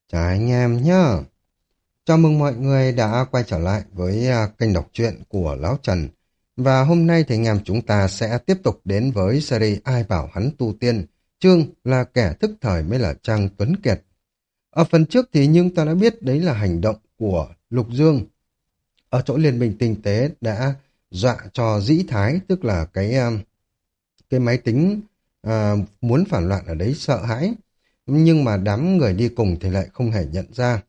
Chào anh em nhá. Chào mừng mọi người đã quay trở lại với kênh đọc truyện của Lão Trần. Và hôm nay thì anh em chúng ta sẽ tiếp tục đến với series Ai bảo hắn tu tiên. Chương là kẻ thức thời mới là Trang Tuấn Kiệt. Ở phần trước thì nhưng ta đã biết đấy là hành động của Lục Dương. Ở chỗ Liên minh Tinh tế đã dọa cho Dĩ Thái, tức là cái máy tính muốn phản loạn ở đấy sợ hãi. Nhưng mà đám người đi cùng thì lại không hề nhận ra.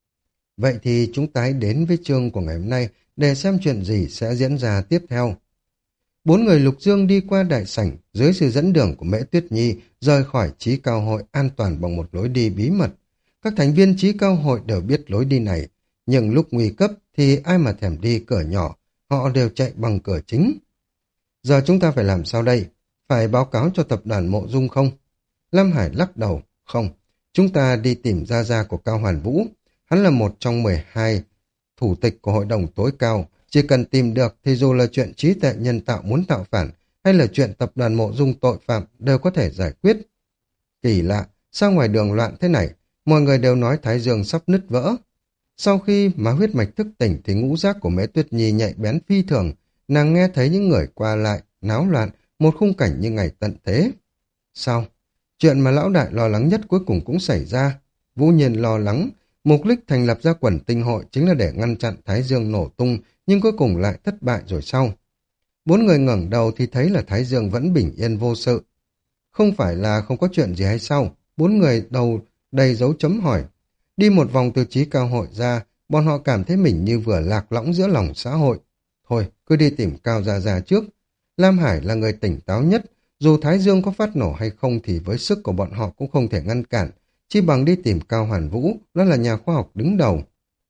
Vậy thì chúng ta hãy đến với chương của ngày hôm nay để xem chuyện gì sẽ diễn ra tiếp theo. Bốn người Lục Dương đi qua đại sảnh dưới sự dẫn đường của Mễ Tuyết Nhi rời khỏi Chí Cao Hội an toàn bằng một lối đi bí mật. Các thành viên Chí Cao Hội đều biết lối đi này, nhưng lúc nguy cấp thì ai mà thèm đi cửa nhỏ, họ đều chạy bằng cửa chính. Giờ chúng ta phải làm sao đây? Phải báo cáo cho tập đoàn Mộ Dung không? Lâm Hải lắc đầu, không. Chúng ta đi tìm Gia Gia của Cao Hoàn Vũ. Hắn là một trong 12 thủ tịch của Hội đồng tối cao. Chỉ cần tìm được thì dù là chuyện trí tuệ nhân tạo muốn tạo phản hay là chuyện tập đoàn Mộ Dung tội phạm đều có thể giải quyết. Kỳ lạ, sao ngoài đường loạn thế này? Mọi người đều nói Thái Dương sắp nứt vỡ. Sau khi mà huyết mạch thức tỉnh thì ngũ giác của Mễ Tuyết Nhi nhạy bén phi thường. Nàng nghe thấy những người qua lại, náo loạn, một khung cảnh như ngày tận thế. Sao? Chuyện mà lão đại lo lắng nhất cuối cùng cũng xảy ra. Vũ Nhiên lo lắng, mục đích thành lập ra quần tinh hội chính là để ngăn chặn Thái Dương nổ tung, nhưng cuối cùng lại thất bại rồi sau. Bốn người ngẩng đầu thì thấy là Thái Dương vẫn bình yên vô sự. Không phải là không có chuyện gì hay sao? Bốn người đầu đầy dấu chấm hỏi. Đi một vòng từ Chí Cao Hội ra, bọn họ cảm thấy mình như vừa lạc lõng giữa lòng xã hội. Thôi, cứ đi tìm Cao Gia Gia trước. Lam Hải là người tỉnh táo nhất, dù Thái Dương có phát nổ hay không thì với sức của bọn họ cũng không thể ngăn cản, chi bằng đi tìm Cao Hoàn Vũ, đó là nhà khoa học đứng đầu.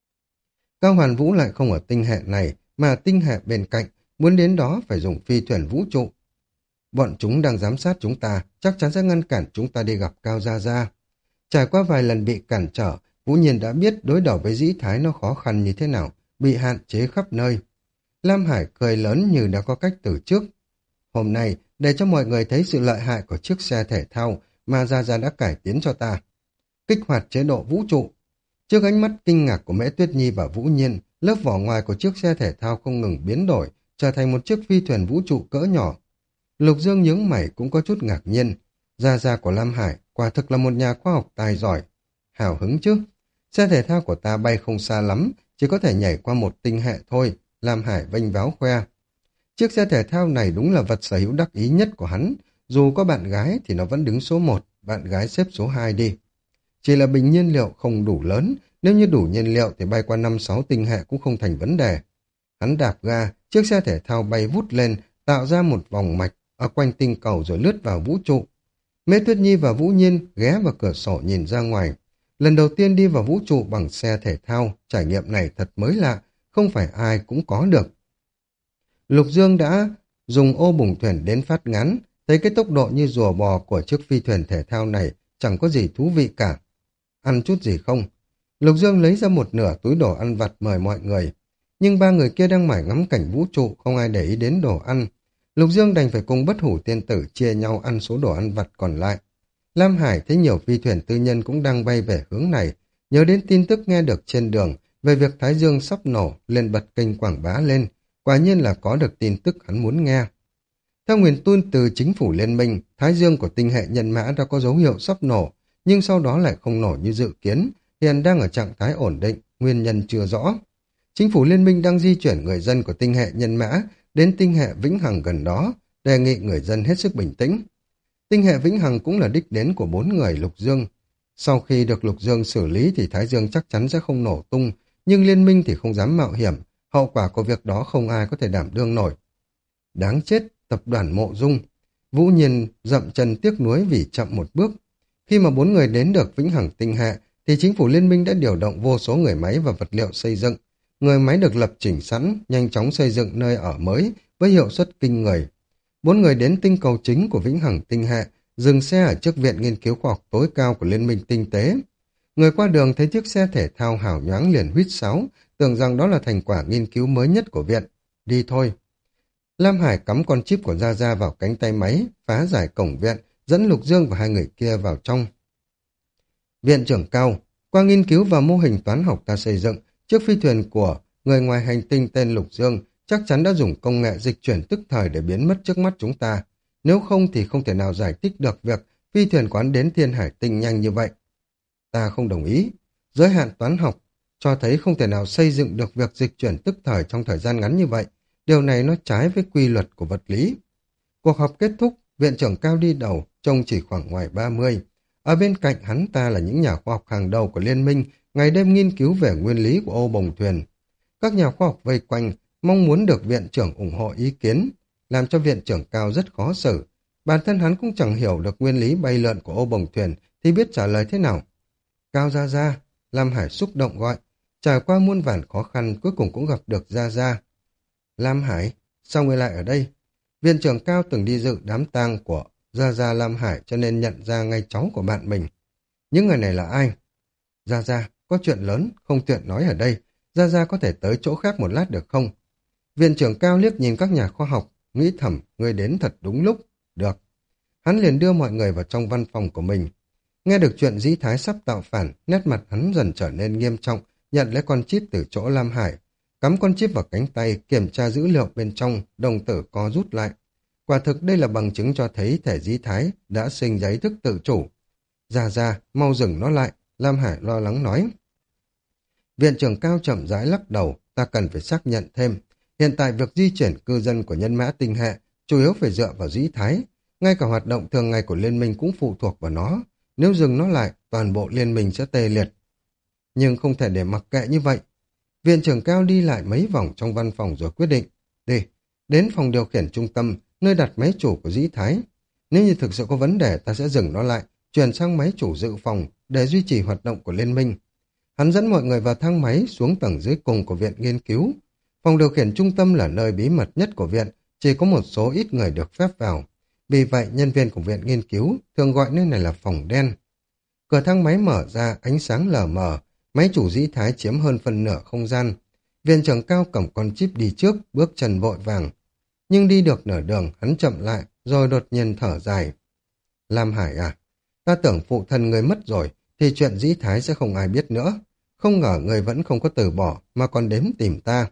Cao Hoàn Vũ lại không ở tinh hệ này, mà tinh hệ bên cạnh, muốn đến đó phải dùng phi thuyền vũ trụ. Bọn chúng đang giám sát chúng ta, chắc chắn sẽ ngăn cản chúng ta đi gặp Cao Gia Gia. Trải qua vài lần bị cản trở, Vũ Nhiên đã biết đối đầu với Dĩ Thái nó khó khăn như thế nào, bị hạn chế khắp nơi. Lam Hải cười lớn như đã có cách từ trước. Hôm nay, để cho mọi người thấy sự lợi hại của chiếc xe thể thao mà Gia Gia đã cải tiến cho ta. Kích hoạt chế độ vũ trụ. Trước ánh mắt kinh ngạc của Mễ Tuyết Nhi và Vũ Nhiên, lớp vỏ ngoài của chiếc xe thể thao không ngừng biến đổi, trở thành một chiếc phi thuyền vũ trụ cỡ nhỏ. Lục Dương nhướng mày cũng có chút ngạc nhiên. Gia Gia của Lam Hải quả thực là một nhà khoa học tài giỏi. Hào hứng chứ. Xe thể thao của ta bay không xa lắm, chỉ có thể nhảy qua một tinh hệ thôi. Lam Hải vênh váo khoe. Chiếc xe thể thao này đúng là vật sở hữu đắc ý nhất của hắn. Dù có bạn gái thì nó vẫn đứng số 1, bạn gái xếp số 2 đi. Chỉ là bình nhiên liệu không đủ lớn, nếu như đủ nhiên liệu thì bay qua 5-6 tinh hệ cũng không thành vấn đề. Hắn đạp ga, chiếc xe thể thao bay vút lên, tạo ra một vòng mạch ở quanh tinh cầu rồi lướt vào vũ trụ. Mễ Tuyết Nhi và Vũ Nhiên ghé vào cửa sổ nhìn ra ngoài. Lần đầu tiên đi vào vũ trụ bằng xe thể thao, trải nghiệm này thật mới lạ, không phải ai cũng có được. Lục Dương đã dùng ô bùng thuyền đến phát ngắn, thấy cái tốc độ như rùa bò của chiếc phi thuyền thể thao này chẳng có gì thú vị cả. Ăn chút gì không? Lục Dương lấy ra một nửa túi đồ ăn vặt mời mọi người. Nhưng ba người kia đang mải ngắm cảnh vũ trụ, không ai để ý đến đồ ăn. Lục Dương đành phải cùng Bất Hủ Tiên Tử chia nhau ăn số đồ ăn vặt còn lại. Lam Hải thấy nhiều phi thuyền tư nhân cũng đang bay về hướng này, nhớ đến tin tức nghe được trên đường về việc Thái Dương sắp nổ, liền bật kênh quảng bá lên. Quả nhiên là có được tin tức hắn muốn nghe. Theo nguồn tin từ chính phủ liên minh, Thái Dương của tinh hệ nhân mã đã có dấu hiệu sắp nổ, nhưng sau đó lại không nổ như dự kiến, hiện đang ở trạng thái ổn định, nguyên nhân chưa rõ. Chính phủ liên minh đang di chuyển người dân của tinh hệ nhân mã đến tinh hệ Vĩnh Hằng gần đó, đề nghị người dân hết sức bình tĩnh. Tinh hệ Vĩnh Hằng cũng là đích đến của 4 người Lục Dương. Sau khi được Lục Dương xử lý thì Thái Dương chắc chắn sẽ không nổ tung, nhưng liên minh thì không dám mạo hiểm, hậu quả của việc đó không ai có thể đảm đương nổi. Đáng chết, tập đoàn Mộ Dung. Vũ Nhiên dậm chân tiếc nuối vì chậm một bước. Khi mà 4 người đến được Vĩnh Hằng tinh hệ, thì chính phủ liên minh đã điều động vô số người máy và vật liệu xây dựng. Người máy được lập trình sẵn, nhanh chóng xây dựng nơi ở mới với hiệu suất kinh người. 4 người đến tinh cầu chính của Vĩnh Hằng tinh hệ, dừng xe ở trước viện nghiên cứu khoa học tối cao của Liên minh tinh tế. Người qua đường thấy chiếc xe thể thao hào nhoáng liền huýt sáo, tưởng rằng đó là thành quả nghiên cứu mới nhất của viện. Đi thôi. Lam Hải cắm con chip của Gia Gia vào cánh tay máy, phá giải cổng viện, dẫn Lục Dương và hai người kia vào trong. Viện trưởng Cao, Qua nghiên cứu và mô hình toán học ta xây dựng, chiếc phi thuyền của người ngoài hành tinh tên Lục Dương chắc chắn đã dùng công nghệ dịch chuyển tức thời để biến mất trước mắt chúng ta. Nếu không thì không thể nào giải thích được việc phi thuyền quán đến Thiên Hải Tinh nhanh như vậy. Ta không đồng ý. Giới hạn toán học cho thấy không thể nào xây dựng được việc dịch chuyển tức thời trong thời gian ngắn như vậy. Điều này nó trái với quy luật của vật lý. Cuộc họp kết thúc, viện trưởng Cao đi đầu, trông chỉ khoảng ngoài 30. Ở bên cạnh hắn ta là những nhà khoa học hàng đầu của liên minh, ngày đêm nghiên cứu về nguyên lý của ô bồng thuyền. Các nhà khoa học vây quanh, mong muốn được viện trưởng ủng hộ ý kiến, làm cho viện trưởng Cao rất khó xử. Bản thân hắn cũng chẳng hiểu được nguyên lý bay lượn của ô bồng thuyền, thì biết trả lời thế nào. Cao Gia Gia, Lam Hải xúc động gọi, trải qua muôn vàn khó khăn cuối cùng cũng gặp được Gia Gia. Lam Hải, sao ngươi lại ở đây? Viện trưởng Cao từng đi dự đám tang của Gia Gia Lam Hải cho nên nhận ra ngay cháu của bạn mình. Những người này là ai? Gia Gia, có chuyện lớn, không tiện nói ở đây. Gia Gia có thể tới chỗ khác một lát được không? Viện trưởng Cao liếc nhìn các nhà khoa học, nghĩ thầm, người đến thật đúng lúc. Được. Hắn liền đưa mọi người vào trong văn phòng của mình. Nghe được chuyện Dĩ Thái sắp tạo phản, nét mặt hắn dần trở nên nghiêm trọng, nhận lấy con chip từ chỗ Lam Hải. Cắm con chip vào cánh tay, kiểm tra dữ liệu bên trong, đồng tử co rút lại. Quả thực đây là bằng chứng cho thấy thể Dĩ Thái đã sinh ra ý thức tự chủ. Ra ra, mau dừng nó lại, Lam Hải lo lắng nói. Viện trưởng Cao chậm rãi lắc đầu, ta cần phải xác nhận thêm. Hiện tại việc di chuyển cư dân của nhân mã tinh hệ chủ yếu phải dựa vào Dĩ Thái. Ngay cả hoạt động thường ngày của liên minh cũng phụ thuộc vào nó. Nếu dừng nó lại, toàn bộ liên minh sẽ tê liệt. Nhưng không thể để mặc kệ như vậy. Viện trưởng Cao đi lại mấy vòng trong văn phòng rồi quyết định. Đi, đến phòng điều khiển trung tâm, nơi đặt máy chủ của Dĩ Thái. Nếu như thực sự có vấn đề, ta sẽ dừng nó lại, chuyển sang máy chủ dự phòng để duy trì hoạt động của liên minh. Hắn dẫn mọi người vào thang máy xuống tầng dưới cùng của viện nghiên cứu. Phòng điều khiển trung tâm là nơi bí mật nhất của viện, chỉ có một số ít người được phép vào. Vì vậy, nhân viên của viện nghiên cứu thường gọi nơi này là phòng đen. Cửa thang máy mở ra, ánh sáng lờ mờ, máy chủ Dĩ Thái chiếm hơn phần nửa không gian. Viện trưởng Cao cầm con chip đi trước, bước chân vội vàng. Nhưng đi được nửa đường, hắn chậm lại, rồi đột nhiên thở dài. Lam Hải à, ta tưởng phụ thân người mất rồi, thì chuyện Dĩ Thái sẽ không ai biết nữa. Không ngờ người vẫn không có từ bỏ, mà còn đến tìm ta.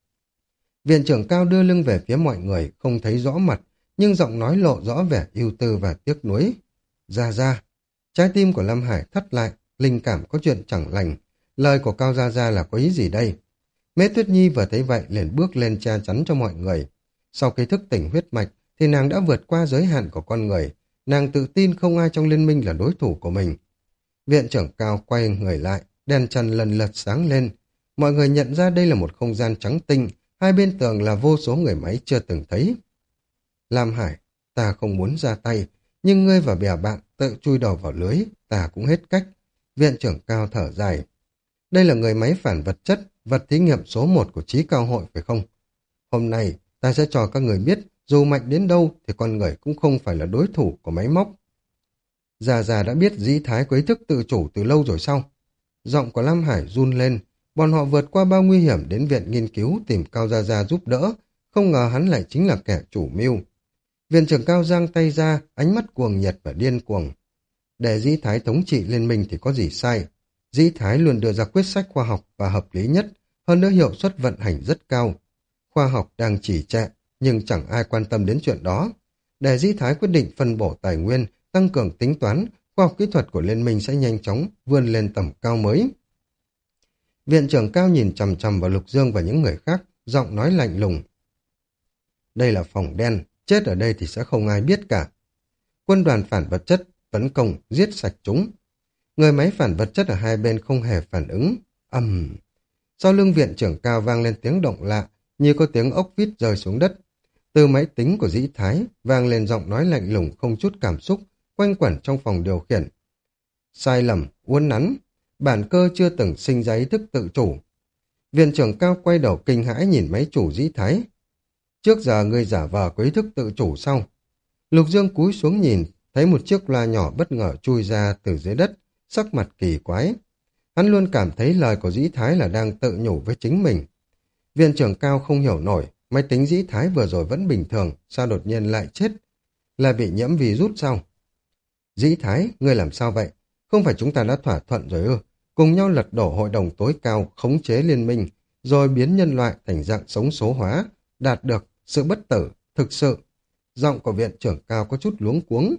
Viện trưởng Cao đưa lưng về phía mọi người, không thấy rõ mặt, nhưng giọng nói lộ rõ vẻ ưu tư và tiếc nuối. Ra ra, trái tim của Lam Hải thắt lại, linh cảm có chuyện chẳng lành. Lời của Cao Gia Gia là có ý gì đây? Mễ Tuyết Nhi vừa thấy vậy liền bước lên che chắn cho mọi người. Sau khi thức tỉnh huyết mạch thì nàng đã vượt qua giới hạn của con người. Nàng tự tin không ai trong liên minh là đối thủ của mình. Viện trưởng Cao quay người lại, đèn trần lần lượt sáng lên. Mọi người nhận ra đây là một không gian trắng tinh, hai bên tường là vô số người máy chưa từng thấy. Lam Hải, ta không muốn ra tay, nhưng ngươi và bè bạn tự chui đầu vào lưới, ta cũng hết cách. Viện trưởng Cao thở dài. Đây là người máy phản vật chất, vật thí nghiệm số 1 của Chí Cao hội phải không? Hôm nay, ta sẽ cho các người biết, dù mạnh đến đâu thì con người cũng không phải là đối thủ của máy móc. Già già đã biết Dĩ Thái có ý thức tự chủ từ lâu rồi sao? Giọng của Lam Hải run lên, bọn họ vượt qua bao nguy hiểm đến viện nghiên cứu tìm Cao Gia Gia giúp đỡ, không ngờ hắn lại chính là kẻ chủ mưu. Viện trưởng Cao giang tay ra, ánh mắt cuồng nhiệt và điên cuồng. Để Dĩ Thái thống trị liên minh thì có gì sai? Dĩ Thái luôn đưa ra quyết sách khoa học và hợp lý nhất, hơn nữa hiệu suất vận hành rất cao. Khoa học đang trì trệ, nhưng chẳng ai quan tâm đến chuyện đó. Để Dĩ Thái quyết định phân bổ tài nguyên, tăng cường tính toán, khoa học kỹ thuật của liên minh sẽ nhanh chóng vươn lên tầm cao mới. Viện trưởng Cao nhìn chằm chằm vào Lục Dương và những người khác, giọng nói lạnh lùng. Đây là phòng đen, chết ở đây thì sẽ không ai biết cả. Quân đoàn phản vật chất tấn công, giết sạch chúng. Người máy phản vật chất ở hai bên không hề phản ứng. Sau lưng viện trưởng Cao vang lên tiếng động lạ, như có tiếng ốc vít rơi xuống đất. Từ máy tính của Dĩ Thái vang lên giọng nói lạnh lùng không chút cảm xúc, quanh quẩn trong phòng điều khiển. Sai lầm, uốn nắn, bản cơ chưa từng sinh ra ý thức tự chủ. Viện trưởng Cao quay đầu kinh hãi nhìn máy chủ Dĩ Thái. Trước giờ ngươi giả vờ có ý thức tự chủ sao? Lục Dương cúi xuống nhìn, thấy một chiếc loa nhỏ bất ngờ chui ra từ dưới đất, sắc mặt kỳ quái. Hắn luôn cảm thấy lời của Dĩ Thái là đang tự nhủ với chính mình. Viện trưởng Cao không hiểu nổi, máy tính Dĩ Thái vừa rồi vẫn bình thường, sao đột nhiên lại chết? Là bị nhiễm virus sao? Dĩ Thái, ngươi làm sao vậy? Không phải chúng ta đã thỏa thuận rồi ư? cùng nhau lật đổ hội đồng tối cao, khống chế liên minh, rồi biến nhân loại thành dạng sống số hóa, đạt được sự bất tử, thực sự. Giọng của viện trưởng cao có chút luống cuống.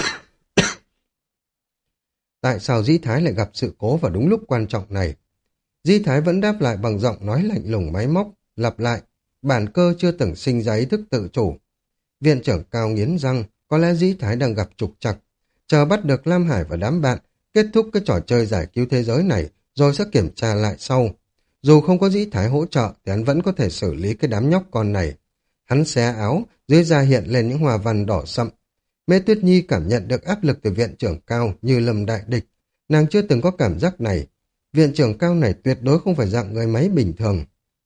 Tại sao Dĩ Thái lại gặp sự cố vào đúng lúc quan trọng này? Dĩ Thái vẫn đáp lại bằng giọng nói lạnh lùng máy móc, lặp lại, bản cơ chưa từng sinh ra ý thức tự chủ. Viện trưởng cao nghiến răng, có lẽ Dĩ Thái đang gặp trục trặc, chờ bắt được Lam Hải và đám bạn, kết thúc cái trò chơi giải cứu thế giới này, rồi sẽ kiểm tra lại sau. Dù không có Dĩ Thái hỗ trợ, thì hắn vẫn có thể xử lý cái đám nhóc con này. Hắn xé áo, dưới da hiện lên những hoa văn đỏ sậm. Mễ Tuyết Nhi cảm nhận được áp lực từ viện trưởng cao như lầm đại địch. Nàng chưa từng có cảm giác này. Viện trưởng cao này tuyệt đối không phải dạng người máy bình thường.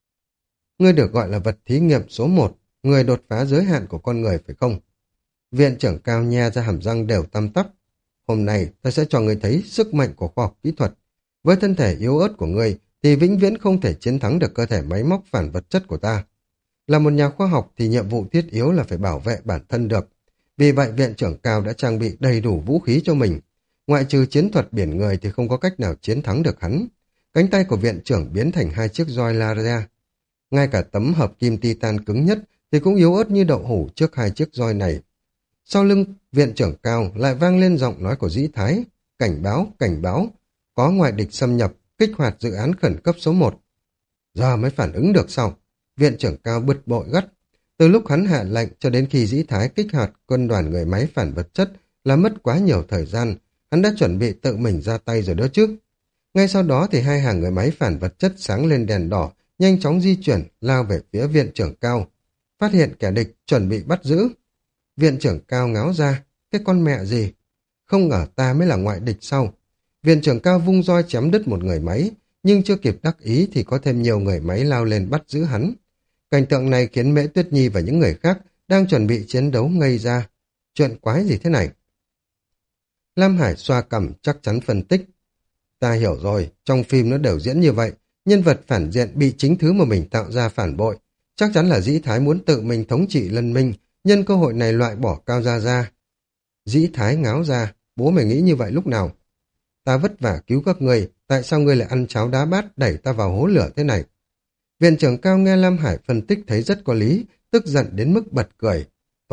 Ngươi được gọi là vật thí nghiệm số 1, người đột phá giới hạn của con người phải không? Viện trưởng cao nhe ra hàm răng đều tăm tắp. Hôm nay ta sẽ cho ngươi thấy sức mạnh của khoa học kỹ thuật. Với thân thể yếu ớt của ngươi thì vĩnh viễn không thể chiến thắng được cơ thể máy móc phản vật chất của ta. Là một nhà khoa học thì nhiệm vụ thiết yếu là phải bảo vệ bản thân được. Vì vậy viện trưởng cao đã trang bị đầy đủ vũ khí cho mình. Ngoại trừ chiến thuật biển người thì không có cách nào chiến thắng được hắn. Cánh tay của viện trưởng biến thành 2 chiếc roi Laria. Ngay cả tấm hợp kim titan cứng nhất thì cũng yếu ớt như đậu hũ trước 2 chiếc roi này. Sau lưng viện trưởng cao lại vang lên giọng nói của Dĩ Thái. Cảnh báo, có ngoại địch xâm nhập, kích hoạt dự án khẩn cấp số 1. Giờ mới phản ứng được sao? Viện trưởng cao bực bội gắt. Từ lúc hắn hạ lệnh cho đến khi Dĩ Thái kích hoạt quân đoàn người máy phản vật chất là mất quá nhiều thời gian, hắn đã chuẩn bị tự mình ra tay rồi đó chứ. Ngay sau đó thì 2 hàng người máy phản vật chất sáng lên đèn đỏ, nhanh chóng di chuyển, lao về phía viện trưởng cao. Phát hiện kẻ địch, chuẩn bị bắt giữ. Viện trưởng cao ngáo ra, cái con mẹ gì? Không ngờ ta mới là ngoại địch sau. Viện trưởng cao vung roi chém đứt một người máy, nhưng chưa kịp đắc ý thì có thêm nhiều người máy lao lên bắt giữ hắn. Cảnh tượng này khiến Mễ Tuyết Nhi và những người khác đang chuẩn bị chiến đấu ngây ra. Chuyện quái gì thế này? Lam Hải xoa cằm chắc chắn phân tích. Ta hiểu rồi, trong phim nó đều diễn như vậy. Nhân vật phản diện bị chính thứ mà mình tạo ra phản bội. Chắc chắn là Dĩ Thái muốn tự mình thống trị Lân Minh, nhân cơ hội này loại bỏ Cao Gia Gia. Dĩ Thái ngáo ra, bố mày nghĩ như vậy lúc nào? Ta vất vả cứu các ngươi, tại sao ngươi lại ăn cháo đá bát đẩy ta vào hố lửa thế này? Viện trưởng Cao nghe Lam Hải phân tích thấy rất có lý, tức giận đến mức bật cười.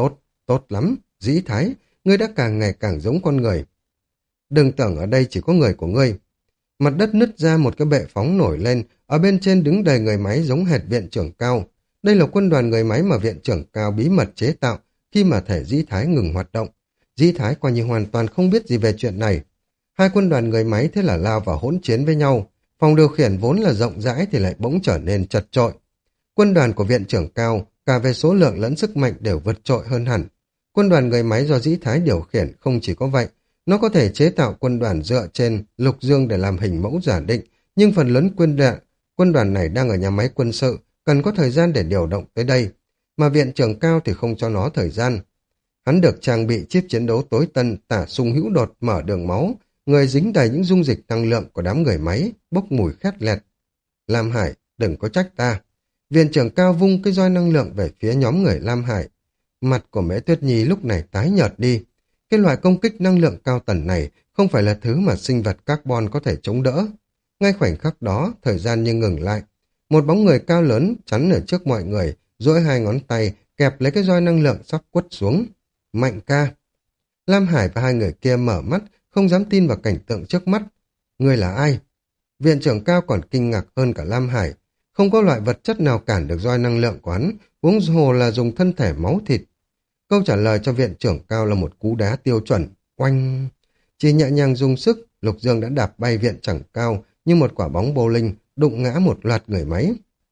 Tốt lắm, Dĩ Thái, ngươi đã càng ngày càng giống con người. Đừng tưởng ở đây chỉ có người của ngươi. Mặt đất nứt ra một cái bệ phóng nổi lên, ở bên trên đứng đầy người máy giống hệt viện trưởng Cao. Đây là quân đoàn người máy mà viện trưởng Cao bí mật chế tạo khi mà thể Dĩ Thái ngừng hoạt động. Dĩ Thái coi như hoàn toàn không biết gì về chuyện này. 2 quân đoàn người máy thế là lao vào hỗn chiến với nhau. Phòng điều khiển vốn là rộng rãi thì lại bỗng trở nên chật chội. Quân đoàn của viện trưởng Cao, cả về số lượng lẫn sức mạnh đều vượt trội hơn hẳn. Quân đoàn người máy do Dĩ Thái điều khiển không chỉ có vậy, nó có thể chế tạo quân đoàn dựa trên lục dương để làm hình mẫu giả định, nhưng phần lớn quân đoàn này đang ở nhà máy quân sự, cần có thời gian để điều động tới đây, mà viện trưởng Cao thì không cho nó thời gian. Hắn được trang bị chip chiến đấu tối tân tả sung hữu đột mở đường máu, người dính đầy những dung dịch năng lượng của đám người máy, bốc mùi khét lẹt. Lam Hải, đừng có trách ta. Viện trưởng Cao vung cái roi năng lượng về phía nhóm người Lam Hải. Mặt của Mễ Tuyết Nhi lúc này tái nhợt đi. Cái loại công kích năng lượng cao tần này không phải là thứ mà sinh vật carbon có thể chống đỡ. Ngay khoảnh khắc đó, thời gian như ngừng lại. Một bóng người cao lớn chắn ở trước mọi người, duỗi 2 ngón tay, kẹp lấy cái roi năng lượng sắp quất xuống. Mạnh ca. Lam Hải và 2 người kia mở mắt, không dám tin vào cảnh tượng trước mắt. Người là ai? Viện trưởng Cao còn kinh ngạc hơn cả Lam Hải. Không có loại vật chất nào cản được roi năng lượng của hắn, huống hồ là dùng thân thể máu thịt. Câu trả lời cho viện trưởng Cao là một cú đá tiêu chuẩn. Oanh! Chỉ nhẹ nhàng dùng sức, Lục Dương đã đạp bay viện trưởng Cao như một quả bóng bowling, đụng ngã một loạt người máy.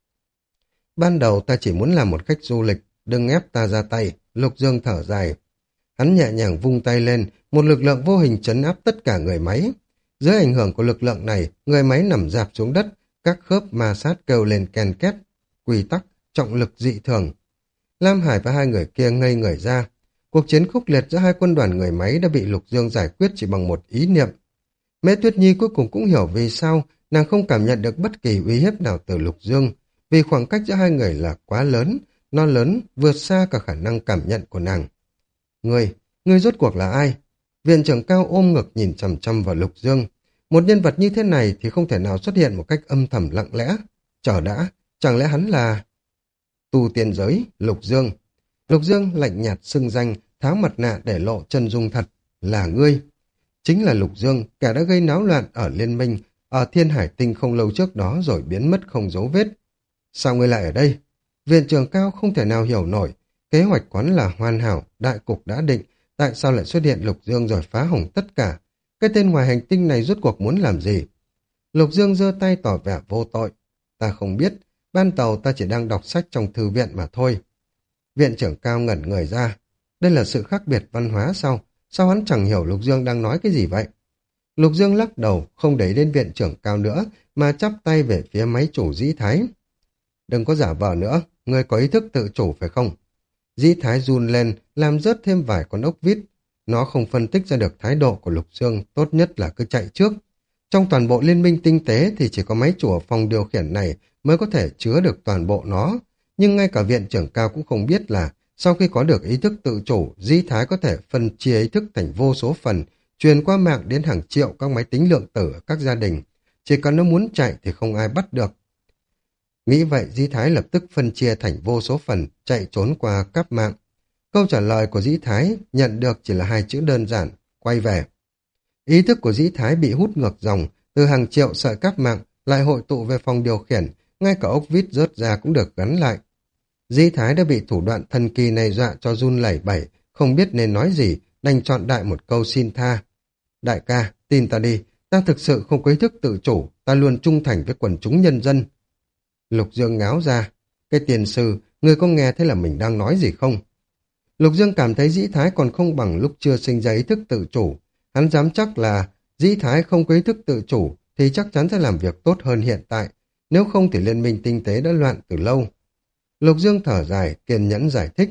Ban đầu ta chỉ muốn làm một khách du lịch, đừng ép ta ra tay, Lục Dương thở dài. Hắn nhẹ nhàng vung tay lên, một lực lượng vô hình trấn áp tất cả người máy. Dưới ảnh hưởng của lực lượng này, người máy nằm rạp xuống đất, các khớp ma sát kêu lên ken két. Quy tắc, trọng lực dị thường. Lam Hải và 2 người kia ngây người ra. Cuộc chiến khốc liệt giữa 2 quân đoàn người máy đã bị Lục Dương giải quyết chỉ bằng một ý niệm. Mễ Tuyết Nhi cuối cùng cũng hiểu vì sao nàng không cảm nhận được bất kỳ uy hiếp nào từ Lục Dương, vì khoảng cách giữa 2 người là quá lớn, nó lớn vượt xa cả khả năng cảm nhận của nàng. Ngươi rốt cuộc là ai? Viện trưởng Cao ôm ngực nhìn chằm chằm vào Lục Dương. Một nhân vật như thế này thì không thể nào xuất hiện một cách âm thầm lặng lẽ. Chờ đã, chẳng lẽ hắn là tu tiên giới, Lục Dương. Lục Dương lạnh nhạt xưng danh, tháo mặt nạ để lộ chân dung thật, là ngươi. Chính là Lục Dương, kẻ đã gây náo loạn ở Liên minh, ở Thiên Hải Tinh không lâu trước đó rồi biến mất không dấu vết. Sao ngươi lại ở đây? Viện trưởng Cao không thể nào hiểu nổi, kế hoạch quán là hoàn hảo, đại cục đã định, tại sao lại xuất hiện Lục Dương rồi phá hỏng tất cả? Cái tên ngoài hành tinh này rốt cuộc muốn làm gì? Lục Dương giơ tay tỏ vẻ vô tội. Ta không biết, ban đầu ta chỉ đang đọc sách trong thư viện mà thôi. Viện trưởng Cao ngẩn người ra. Đây là sự khác biệt văn hóa sao? Sao hắn chẳng hiểu Lục Dương đang nói cái gì vậy? Lục Dương lắc đầu, không để đến viện trưởng Cao nữa, mà chắp tay về phía máy chủ Dĩ Thái. Đừng có giả vờ nữa, ngươi có ý thức tự chủ phải không? Dĩ Thái run lên, làm rớt thêm vài con ốc vít. Nó không phân tích ra được thái độ của Lục Dương, tốt nhất là cứ chạy trước. Trong toàn bộ liên minh tinh tế thì chỉ có máy chủ ở phòng điều khiển này mới có thể chứa được toàn bộ nó. Nhưng ngay cả viện trưởng Cao cũng không biết là sau khi có được ý thức tự chủ, Dĩ Thái có thể phân chia ý thức thành vô số phần, truyền qua mạng đến hàng triệu các máy tính lượng tử ở các gia đình. Chỉ cần nó muốn chạy thì không ai bắt được. Nghĩ vậy, Dĩ Thái lập tức phân chia thành vô số phần, chạy trốn qua cáp mạng. Câu trả lời của Dĩ Thái nhận được chỉ là hai chữ đơn giản, quay về. Ý thức của Dĩ Thái bị hút ngược dòng, từ hàng triệu sợi cáp mạng lại hội tụ về phòng điều khiển, ngay cả ốc vít rớt ra cũng được gắn lại. Dĩ Thái đã bị thủ đoạn thần kỳ này dọa cho run lẩy bẩy, không biết nên nói gì, đành chọn đại một câu xin tha. Đại ca, tin ta đi, ta thực sự không có ý thức tự chủ, ta luôn trung thành với quần chúng nhân dân. Lục Dương ngáo ra, cái tiền sư, ngươi có nghe thấy là mình đang nói gì không? Lục Dương cảm thấy Dĩ Thái còn không bằng lúc chưa sinh ra ý thức tự chủ. Hắn dám chắc là Dĩ Thái không có ý thức tự chủ thì chắc chắn sẽ làm việc tốt hơn hiện tại. Nếu không thì liên minh tinh tế đã loạn từ lâu. Lục Dương thở dài, kiên nhẫn giải thích.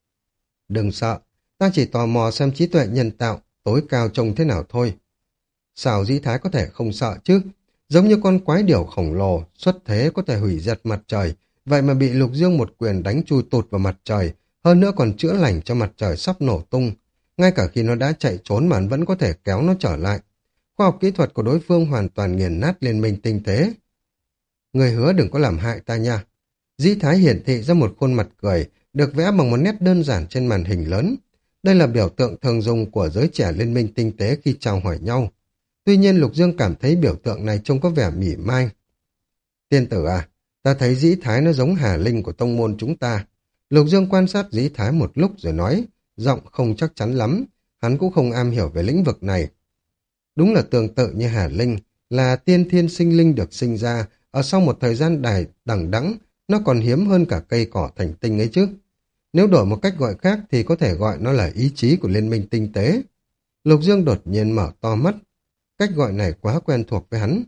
Đừng sợ, ta chỉ tò mò xem trí tuệ nhân tạo tối cao trông thế nào thôi. Sao Dĩ Thái có thể không sợ chứ? Giống như con quái điểu khổng lồ, xuất thế có thể hủy diệt mặt trời, vậy mà bị Lục Dương một quyền đánh chui tụt vào mặt trời, hơn nữa còn chữa lành cho mặt trời sắp nổ tung. Ngay cả khi nó đã chạy trốn mà hắn vẫn có thể kéo nó trở lại. Khoa học kỹ thuật của đối phương hoàn toàn nghiền nát liên minh tinh tế. Người hứa đừng có làm hại ta nha. Dĩ Thái hiển thị ra một khuôn mặt cười, được vẽ bằng một nét đơn giản trên màn hình lớn. Đây là biểu tượng thường dùng của giới trẻ liên minh tinh tế khi chào hỏi nhau. Tuy nhiên Lục Dương cảm thấy biểu tượng này trông có vẻ mỉa mai. Tiên tử à, ta thấy Dĩ Thái nó giống Hà Linh của tông môn chúng ta. Lục Dương quan sát Dĩ Thái một lúc rồi nói, giọng không chắc chắn lắm, hắn cũng không am hiểu về lĩnh vực này. Đúng là tương tự như Hà Linh, là tiên thiên sinh linh được sinh ra, ở sau một thời gian dài đằng đẵng, nó còn hiếm hơn cả cây cỏ thành tinh ấy chứ. Nếu đổi một cách gọi khác thì có thể gọi nó là ý chí của liên minh tinh tế. Lục Dương đột nhiên mở to mắt, cách gọi này quá quen thuộc với hắn.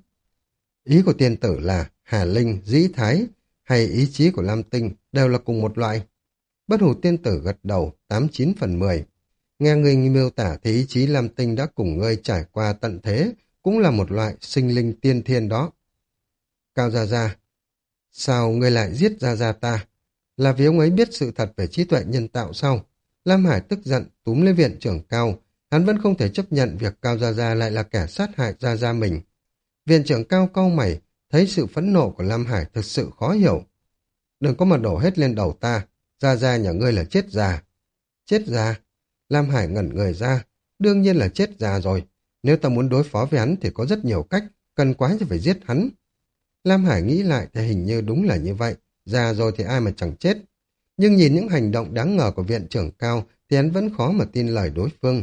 Ý của tiên tử là Hà Linh, Dĩ Thái hay ý chí của Lam Tinh đều là cùng một loại. Bất Hủ tiên tử gật đầu 89/10. Nghe người miêu tả thì ý chí Lam Tinh đã cùng ngươi trải qua tận thế, cũng là một loại sinh linh tiên thiên đó. Cao Gia Gia, sao ngươi lại giết Gia Gia ta? Là vì ông ấy biết sự thật về trí tuệ nhân tạo sao? Lam Hải tức giận túm lấy viện trưởng Cao, hắn vẫn không thể chấp nhận việc Cao Gia Gia lại là kẻ sát hại Gia Gia mình. Viện trưởng Cao cau mày, thấy sự phẫn nộ của Lam Hải thực sự khó hiểu. Đừng có mà đổ hết lên đầu ta, Gia Gia nhà ngươi là chết già. Chết già? Lam Hải ngẩn người ra, đương nhiên là chết già rồi. Nếu ta muốn đối phó với hắn thì có rất nhiều cách, cần quá thì phải giết hắn. Lam Hải nghĩ lại thì hình như đúng là như vậy, già rồi thì ai mà chẳng chết. Nhưng nhìn những hành động đáng ngờ của viện trưởng Cao thì hắn vẫn khó mà tin lời đối phương.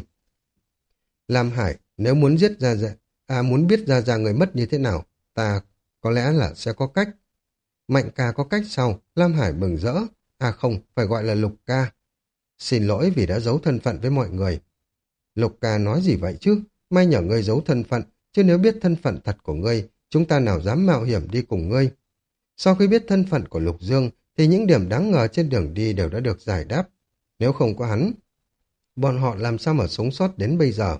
Lam Hải, nếu muốn giết Gia Gia, muốn biết Gia Gia người mất như thế nào, ta có lẽ là sẽ có cách. Mạnh ca có cách sao? Lam Hải mừng rỡ. À không, phải gọi là Lục ca. Xin lỗi vì đã giấu thân phận với mọi người. Lục ca nói gì vậy chứ? May nhờ ngươi giấu thân phận, chứ nếu biết thân phận thật của ngươi, chúng ta nào dám mạo hiểm đi cùng ngươi. Sau khi biết thân phận của Lục Dương, thì những điểm đáng ngờ trên đường đi đều đã được giải đáp. Nếu không có hắn, bọn họ làm sao mà sống sót đến bây giờ?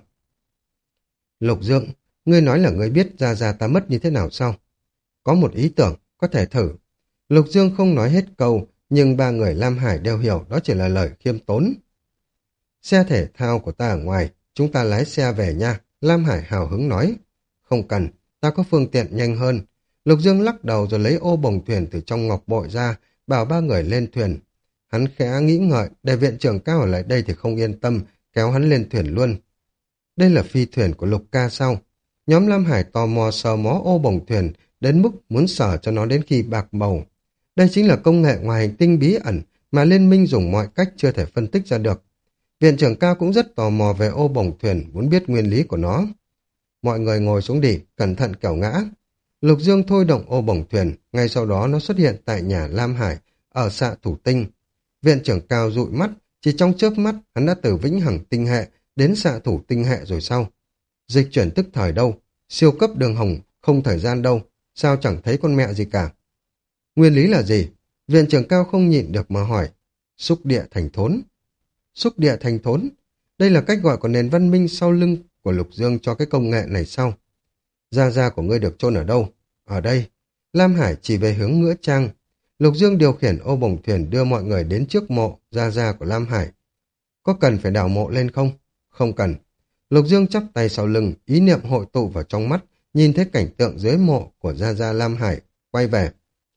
Lục Dương, ngươi nói là ngươi biết Gia Gia ta mất như thế nào sao? Có một ý tưởng, có thể thử. Lục Dương không nói hết câu, nhưng ba người Lam Hải đều hiểu đó chỉ là lời khiêm tốn. Xe thể thao của ta ở ngoài, chúng ta lái xe về nha, Lam Hải hào hứng nói. Không cần, ta có phương tiện nhanh hơn. Lục Dương lắc đầu rồi lấy ô bồng thuyền từ trong ngọc bội ra, bảo ba người lên thuyền. Hắn khẽ nghĩ ngợi, để viện trưởng Cao ở lại đây thì không yên tâm, kéo hắn lên thuyền luôn. Đây là phi thuyền của Lục ca sao? Nhóm Lam Hải tò mò sờ mó ô bồng thuyền, đến mức muốn sờ cho nó đến khi bạc màu. Đây chính là công nghệ ngoài hành tinh bí ẩn mà Liên minh dùng mọi cách chưa thể phân tích ra được. Viện trưởng Cao cũng rất tò mò về ô bồng thuyền, muốn biết nguyên lý của nó. Mọi người ngồi xuống đi, cẩn thận kẻo ngã. Lục Dương thôi động ô bồng thuyền, ngay sau đó nó xuất hiện tại nhà Lam Hải, ở xạ thủ tinh. Viện trưởng Cao dụi mắt, chỉ trong chớp mắt hắn đã từ vĩnh hằng tinh hệ đến xạ thủ tinh hệ rồi sau. Dịch chuyển tức thời đâu, siêu cấp đường hồng, không thời gian đâu, sao chẳng thấy con mẹ gì cả. Nguyên lý là gì? Viện trưởng Cao không nhịn được mà hỏi. Xúc địa thành thốn. Xúc địa thành thốn? Đây là cách gọi của nền văn minh sau lưng của Lục Dương cho cái công nghệ này sau. Gia gia của ngươi được chôn ở đâu? Ở đây. Lam Hải chỉ về hướng Ngựa Trang. Lục Dương điều khiển ô bồng thuyền đưa mọi người đến trước mộ Gia gia của Lam Hải. Có cần phải đào mộ lên không? Không cần. Lục Dương chắp tay sau lưng, ý niệm hội tụ vào trong mắt, nhìn thấy cảnh tượng dưới mộ của Gia Gia Lam Hải, quay về.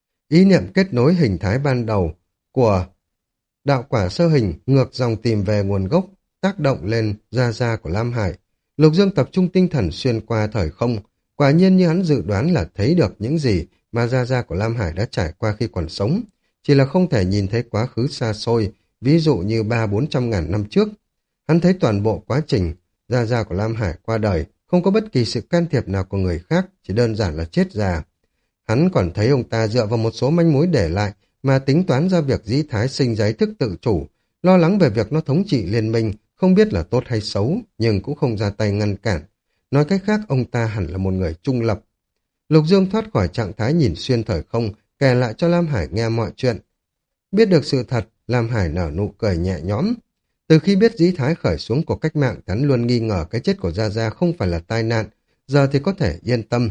Ý niệm kết nối hình thái ban đầu của đạo quả sơ hình ngược dòng tìm về nguồn gốc, tác động lên Gia Gia của Lam Hải. Lục Dương tập trung tinh thần xuyên qua thời không, quả nhiên như hắn dự đoán là thấy được những gì mà Gia Gia của Lam Hải đã trải qua khi còn sống, chỉ là không thể nhìn thấy quá khứ xa xôi, ví dụ như 300-400 ngàn năm trước. Hắn thấy toàn bộ quá trình Gia Gia của Lam Hải qua đời, không có bất kỳ sự can thiệp nào của người khác, chỉ đơn giản là chết già. Hắn còn thấy ông ta dựa vào một số manh mối để lại mà tính toán ra việc Dĩ Thái sinh ra ý thức tự chủ, lo lắng về việc nó thống trị liên minh, không biết là tốt hay xấu, nhưng cũng không ra tay ngăn cản. Nói cách khác, ông ta hẳn là một người trung lập. Lục Dương thoát khỏi trạng thái nhìn xuyên thời không, kể lại cho Lam Hải nghe mọi chuyện. Biết được sự thật, Lam Hải nở nụ cười nhẹ nhõm. Từ khi biết Dĩ Thái khởi xuống cuộc cách mạng, hắn luôn nghi ngờ cái chết của Gia Gia không phải là tai nạn, giờ thì có thể yên tâm.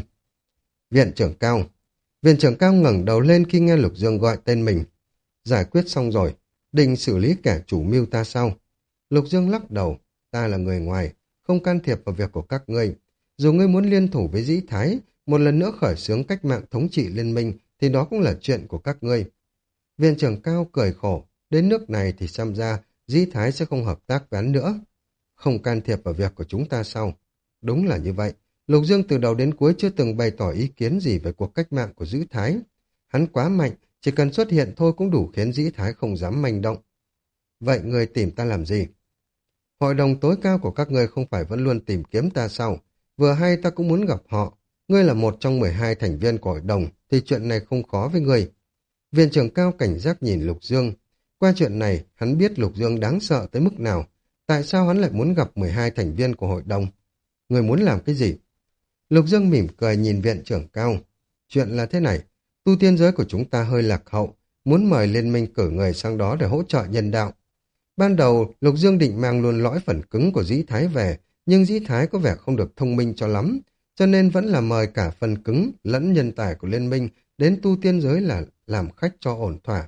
Viện trưởng Cao. Viện trưởng Cao ngẩng đầu lên khi nghe Lục Dương gọi tên mình. Giải quyết xong rồi, định xử lý kẻ chủ mưu ta sau. Lục Dương lắc đầu, ta là người ngoài, không can thiệp vào việc của các ngươi. Dù ngươi muốn liên thủ với Dĩ Thái, một lần nữa khởi xướng cách mạng thống trị liên minh, thì đó cũng là chuyện của các ngươi. Viện trưởng Cao cười khổ, đến nước này thì xem ra Dĩ Thái sẽ không hợp tác với hắn nữa. Không can thiệp vào việc của chúng ta sau. Đúng là như vậy. Lục Dương từ đầu đến cuối chưa từng bày tỏ ý kiến gì về cuộc cách mạng của Dĩ Thái. Hắn quá mạnh, chỉ cần xuất hiện thôi cũng đủ khiến Dĩ Thái không dám manh động. Vậy người tìm ta làm gì? Hội đồng tối cao của các ngươi không phải vẫn luôn tìm kiếm ta sao? Vừa hay ta cũng muốn gặp họ. Ngươi là một trong 12 thành viên của hội đồng, thì chuyện này không khó với ngươi. Viện trưởng Cao cảnh giác nhìn Lục Dương. Qua chuyện này, hắn biết Lục Dương đáng sợ tới mức nào. Tại sao hắn lại muốn gặp 12 thành viên của hội đồng? Người muốn làm cái gì? Lục Dương mỉm cười nhìn viện trưởng Cao. Chuyện là thế này, tu tiên giới của chúng ta hơi lạc hậu, muốn mời liên minh cử người sang đó để hỗ trợ nhân đạo. Ban đầu, Lục Dương định mang luôn lõi phần cứng của Dĩ Thái về, nhưng Dĩ Thái có vẻ không được thông minh cho lắm, cho nên vẫn là mời cả phần cứng lẫn nhân tài của liên minh đến tu tiên giới là làm khách cho ổn thỏa.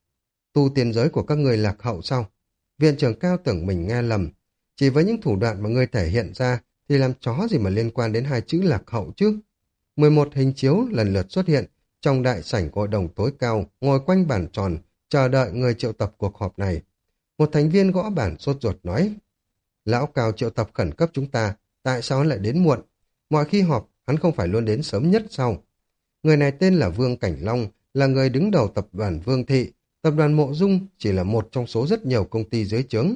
Tu tiên giới của các người lạc hậu sao? Viện trưởng Cao tưởng mình nghe lầm. Chỉ với những thủ đoạn mà ngươi thể hiện ra thì làm chó gì mà liên quan đến hai chữ lạc hậu chứ? 11 hình chiếu lần lượt xuất hiện trong đại sảnh của hội đồng tối cao, ngồi quanh bàn tròn, chờ đợi người triệu tập cuộc họp này. Một thành viên gõ bàn sốt ruột nói, Lão Cao triệu tập khẩn cấp chúng ta, tại sao hắn lại đến muộn? Mọi khi họp, hắn không phải luôn đến sớm nhất sao? Người này tên là Vương Cảnh Long, là người đứng đầu tập đoàn Vương Thị. Tập đoàn Mộ Dung chỉ là một trong số rất nhiều công ty dưới trướng.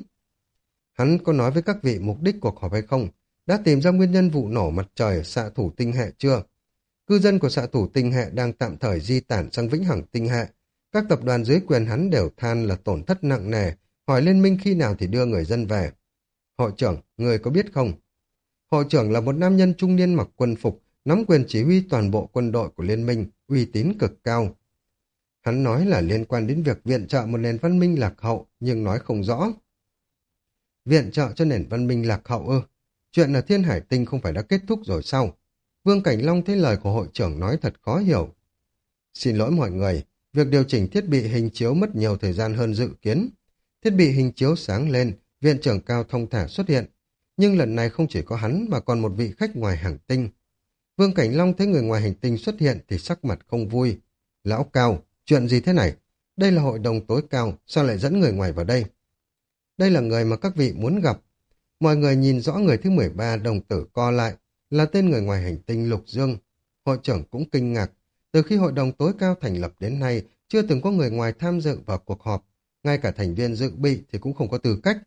Hắn có nói với các vị mục đích cuộc họp hay không? Đã tìm ra nguyên nhân vụ nổ mặt trời ở xạ thủ tinh hệ chưa? Cư dân của xạ thủ tinh hệ đang tạm thời di tản sang vĩnh hằng tinh hệ. Các tập đoàn dưới quyền hắn đều than là tổn thất nặng nề, hỏi liên minh khi nào thì đưa người dân về. Hội trưởng, người có biết không? Hội trưởng là một nam nhân trung niên mặc quân phục, nắm quyền chỉ huy toàn bộ quân đội của liên minh, uy tín cực cao. Hắn nói là liên quan đến việc viện trợ một nền văn minh lạc hậu, nhưng nói không rõ. Viện trợ cho nền văn minh lạc hậu ư? Chuyện ở Thiên Hải Tinh không phải đã kết thúc rồi sao? Vương Cảnh Long thấy lời của hội trưởng nói thật khó hiểu. Xin lỗi mọi người, việc điều chỉnh thiết bị hình chiếu mất nhiều thời gian hơn dự kiến. Thiết bị hình chiếu sáng lên, viện trưởng Cao thông thả xuất hiện. Nhưng lần này không chỉ có hắn mà còn một vị khách ngoài hành tinh. Vương Cảnh Long thấy người ngoài hành tinh xuất hiện thì sắc mặt không vui. Lão Cao, chuyện gì thế này? Đây là hội đồng tối cao, sao lại dẫn người ngoài vào đây? Đây là người mà các vị muốn gặp. Mọi người nhìn rõ người thứ 13 đồng tử co lại, là tên người ngoài hành tinh Lục Dương. Hội trưởng cũng kinh ngạc. Từ khi hội đồng tối cao thành lập đến nay, chưa từng có người ngoài tham dự vào cuộc họp. Ngay cả thành viên dự bị thì cũng không có tư cách.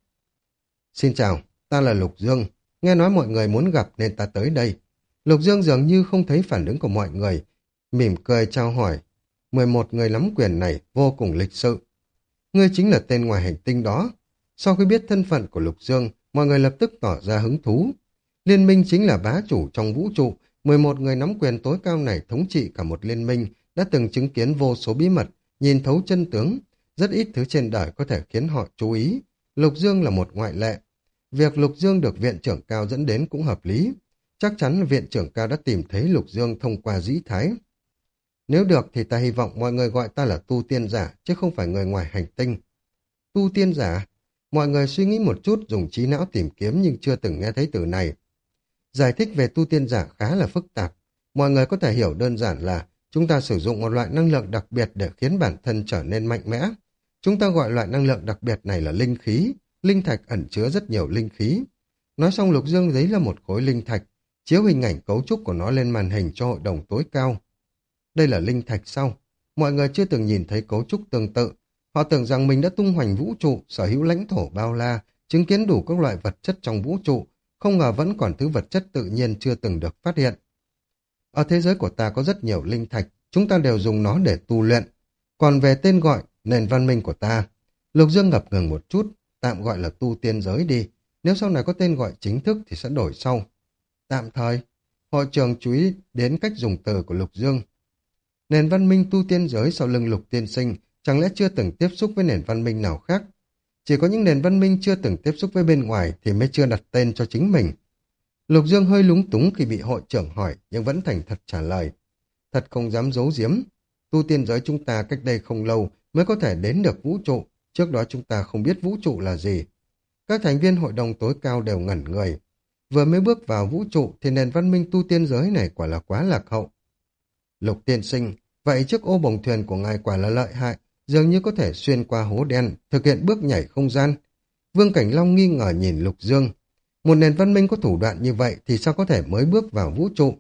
Xin chào, ta là Lục Dương. Nghe nói mọi người muốn gặp nên ta tới đây. Lục Dương dường như không thấy phản ứng của mọi người. Mỉm cười chào hỏi. 11 người nắm quyền này vô cùng lịch sự. Ngươi chính là tên ngoài hành tinh đó. Sau khi biết thân phận của Lục Dương, mọi người lập tức tỏ ra hứng thú. Liên minh chính là bá chủ trong vũ trụ. 11 người nắm quyền tối cao này thống trị cả một liên minh, đã từng chứng kiến vô số bí mật, nhìn thấu chân tướng. Rất ít thứ trên đời có thể khiến họ chú ý. Lục Dương là một ngoại lệ. Việc Lục Dương được viện trưởng cao dẫn đến cũng hợp lý. Chắc chắn là viện trưởng cao đã tìm thấy Lục Dương thông qua dĩ thái. Nếu được thì ta hy vọng mọi người gọi ta là tu tiên giả, chứ không phải người ngoài hành tinh. Tu tiên giả? Mọi người suy nghĩ một chút, dùng trí não tìm kiếm nhưng chưa từng nghe thấy từ này. Giải thích về tu tiên giả khá là phức tạp. Mọi người có thể hiểu đơn giản là chúng ta sử dụng một loại năng lượng đặc biệt để khiến bản thân trở nên mạnh mẽ. Chúng ta gọi loại năng lượng đặc biệt này là linh khí. Linh thạch ẩn chứa rất nhiều linh khí. Nói xong Lục Dương giấy là một khối linh thạch, chiếu hình ảnh cấu trúc của nó lên màn hình cho hội đồng tối cao. Đây là linh thạch sao? Mọi người chưa từng nhìn thấy cấu trúc tương tự. Họ tưởng rằng mình đã tung hoành vũ trụ, sở hữu lãnh thổ bao la, chứng kiến đủ các loại vật chất trong vũ trụ, không ngờ vẫn còn thứ vật chất tự nhiên chưa từng được phát hiện. Ở thế giới của ta có rất nhiều linh thạch, chúng ta đều dùng nó để tu luyện. Còn về tên gọi, nền văn minh của ta, Lục Dương ngập ngừng một chút, tạm gọi là tu tiên giới đi. Nếu sau này có tên gọi chính thức thì sẽ đổi sau. Tạm thời, hội trường chú ý đến cách dùng từ của Lục Dương. Nền văn minh tu tiên giới sau lưng Lục tiên sinh chẳng lẽ chưa từng tiếp xúc với nền văn minh nào khác? Chỉ có những nền văn minh chưa từng tiếp xúc với bên ngoài thì mới chưa đặt tên cho chính mình. Lục Dương hơi lúng túng khi bị hội trưởng hỏi nhưng vẫn thành thật trả lời. Thật không dám giấu giếm. Tu tiên giới chúng ta cách đây không lâu mới có thể đến được vũ trụ. Trước đó chúng ta không biết vũ trụ là gì. Các thành viên hội đồng tối cao đều ngẩn người. Vừa mới bước vào vũ trụ thì nền văn minh tu tiên giới này quả là quá lạc hậu. Lục tiên sinh, vậy chiếc ô bồng thuyền của ngài quả là lợi hại, dường như có thể xuyên qua hố đen, thực hiện bước nhảy không gian. Vương Cảnh Long nghi ngờ nhìn Lục Dương. Một nền văn minh có thủ đoạn như vậy thì sao có thể mới bước vào vũ trụ?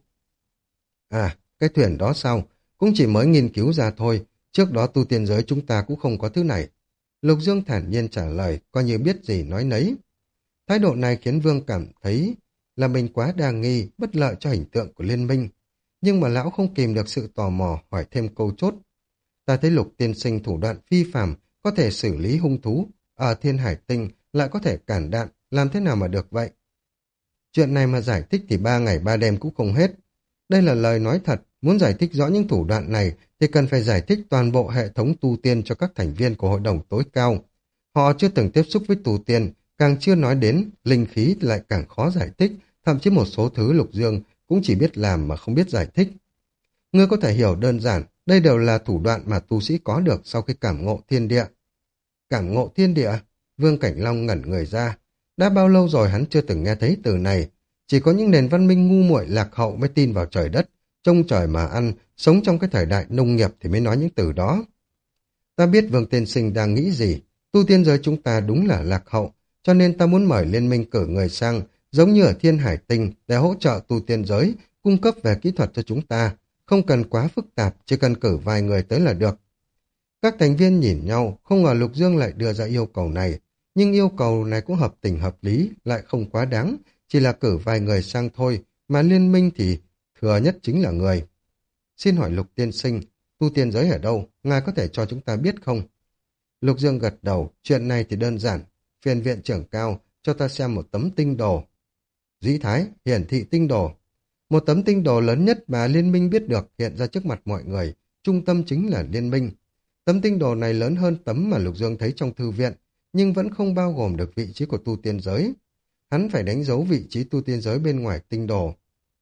À, cái thuyền đó sao? Cũng chỉ mới nghiên cứu ra thôi, trước đó tu tiên giới chúng ta cũng không có thứ này. Lục Dương thản nhiên trả lời, coi như biết gì nói nấy. Thái độ này khiến Vương cảm thấy là mình quá đa nghi, bất lợi cho hình tượng của liên minh. Nhưng mà lão không kìm được sự tò mò hỏi thêm câu chốt. Ta thấy Lục tiên sinh thủ đoạn phi phàm, có thể xử lý hung thú, ở Thiên Hải Tinh lại có thể cản đạn, làm thế nào mà được vậy? Chuyện này mà giải thích thì 3 ngày 3 đêm cũng không hết. Đây là lời nói thật, muốn giải thích rõ những thủ đoạn này thì cần phải giải thích toàn bộ hệ thống tu tiên cho các thành viên của hội đồng tối cao. Họ chưa từng tiếp xúc với tu tiên, càng chưa nói đến linh khí thì lại càng khó giải thích, thậm chí một số thứ Lục Dương cũng chỉ biết làm mà không biết giải thích. Ngươi có thể hiểu đơn giản, đây đều là thủ đoạn mà tu sĩ có được sau khi cảm ngộ thiên địa. Cảm ngộ thiên địa? Vương Cảnh Long ngẩn người ra. Đã bao lâu rồi hắn chưa từng nghe thấy từ này. Chỉ có những nền văn minh ngu muội lạc hậu mới tin vào trời đất, trông trời mà ăn, sống trong cái thời đại nông nghiệp thì mới nói những từ đó. Ta biết Vương tiên sinh đang nghĩ gì. Tu tiên giới chúng ta đúng là lạc hậu, cho nên ta muốn mời liên minh cử người sang, giống như ở Thiên Hải Tinh, để hỗ trợ tu tiên giới, cung cấp về kỹ thuật cho chúng ta. Không cần quá phức tạp, chỉ cần cử vài người tới là được. Các thành viên nhìn nhau, không ngờ Lục Dương lại đưa ra yêu cầu này. Nhưng yêu cầu này cũng hợp tình hợp lý, lại không quá đáng, chỉ là cử vài người sang thôi, mà liên minh thì thừa nhất chính là người. Xin hỏi Lục tiên sinh, tu tiên giới ở đâu, ngài có thể cho chúng ta biết không? Lục Dương gật đầu, chuyện này thì đơn giản, phiền viện trưởng cao, cho ta xem một tấm tinh đồ. Dĩ thái, hiển thị tinh đồ. Một tấm tinh đồ lớn nhất mà liên minh biết được hiện ra trước mặt mọi người, trung tâm chính là liên minh. Tấm tinh đồ này lớn hơn tấm mà Lục Dương thấy trong thư viện, nhưng vẫn không bao gồm được vị trí của tu tiên giới. Hắn phải đánh dấu vị trí tu tiên giới bên ngoài tinh đồ.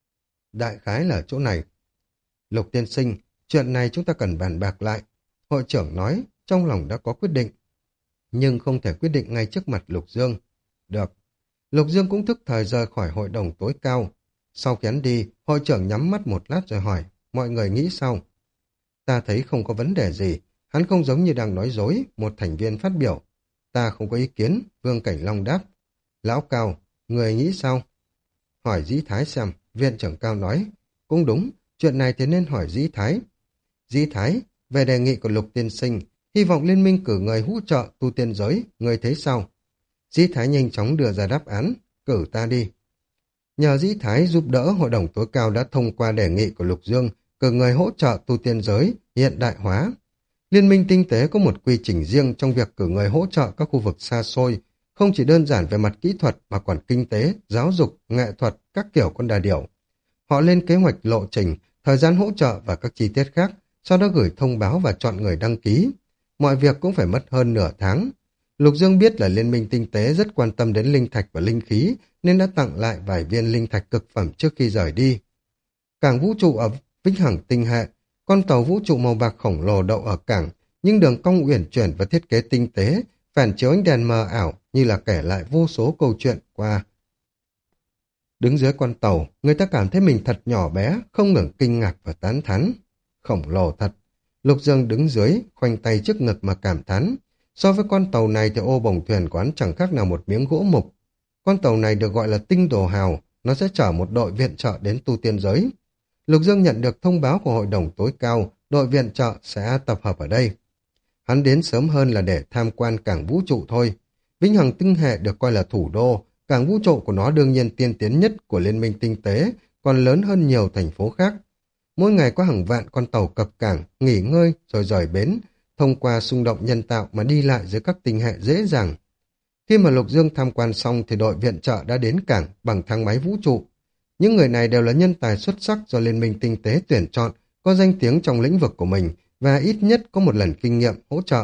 Đại khái là chỗ này. Lục tiên sinh, chuyện này chúng ta cần bàn bạc lại. Hội trưởng nói, trong lòng đã có quyết định. Nhưng không thể quyết định ngay trước mặt Lục Dương. Được. Lục Dương cũng thức thời rời khỏi hội đồng tối cao. Sau khi hắn đi, hội trưởng nhắm mắt một lát rồi hỏi, mọi người nghĩ sao? Ta thấy không có vấn đề gì. Hắn không giống như đang nói dối, một thành viên phát biểu. Ta không có ý kiến, Vương Cảnh Long đáp. Lão Cao, người nghĩ sao? Hỏi Dĩ Thái xem, viện trưởng Cao nói. Cũng đúng, chuyện này thì nên hỏi Dĩ Thái. Dĩ Thái, về đề nghị của Lục Tiên Sinh, hy vọng liên minh cử người hỗ trợ tu tiên giới, người thấy sao? Dĩ Thái nhanh chóng đưa ra đáp án, cử ta đi. Nhờ Dĩ Thái giúp đỡ, Hội đồng tối cao đã thông qua đề nghị của Lục Dương, cử người hỗ trợ tu tiên giới, hiện đại hóa. Liên minh tinh tế có một quy trình riêng trong việc cử người hỗ trợ các khu vực xa xôi, không chỉ đơn giản về mặt kỹ thuật mà còn kinh tế, giáo dục, nghệ thuật, các kiểu con đà điểu. Họ lên kế hoạch lộ trình, thời gian hỗ trợ và các chi tiết khác, sau đó gửi thông báo và chọn người đăng ký. Mọi việc cũng phải mất hơn nửa tháng. Lục Dương biết là Liên minh tinh tế rất quan tâm đến linh thạch và linh khí, nên đã tặng lại vài viên linh thạch cực phẩm trước khi rời đi. Cảng vũ trụ ở Vĩnh Hằng tinh hệ, con tàu vũ trụ màu bạc khổng lồ đậu ở cảng, nhưng đường cong uyển chuyển và thiết kế tinh tế, phản chiếu ánh đèn mờ ảo như là kể lại vô số câu chuyện qua. Đứng dưới con tàu, người ta cảm thấy mình thật nhỏ bé, không ngừng kinh ngạc và tán thán. Khổng lồ thật. Lục Dương đứng dưới, khoanh tay trước ngực mà cảm thán. So với con tàu này thì ô bồng thuyền của hắn chẳng khác nào một miếng gỗ mục. Con tàu này được gọi là tinh đồ hào, nó sẽ chở một đội viện trợ đến tu tiên giới. Lục Dương nhận được thông báo của hội đồng tối cao, đội viện trợ sẽ tập hợp ở đây. Hắn đến sớm hơn là để tham quan cảng vũ trụ thôi. Vĩnh Hằng tinh hệ được coi là thủ đô, cảng vũ trụ của nó đương nhiên tiên tiến nhất của Liên minh tinh tế, còn lớn hơn nhiều thành phố khác. Mỗi ngày có hàng vạn con tàu cập cảng, nghỉ ngơi rồi rời bến, thông qua xung động nhân tạo mà đi lại giữa các tinh hệ dễ dàng. Khi mà Lục Dương tham quan xong thì đội viện trợ đã đến cảng bằng thang máy vũ trụ. Những người này đều là nhân tài xuất sắc do Liên minh tinh tế tuyển chọn, có danh tiếng trong lĩnh vực của mình và ít nhất có một lần kinh nghiệm hỗ trợ.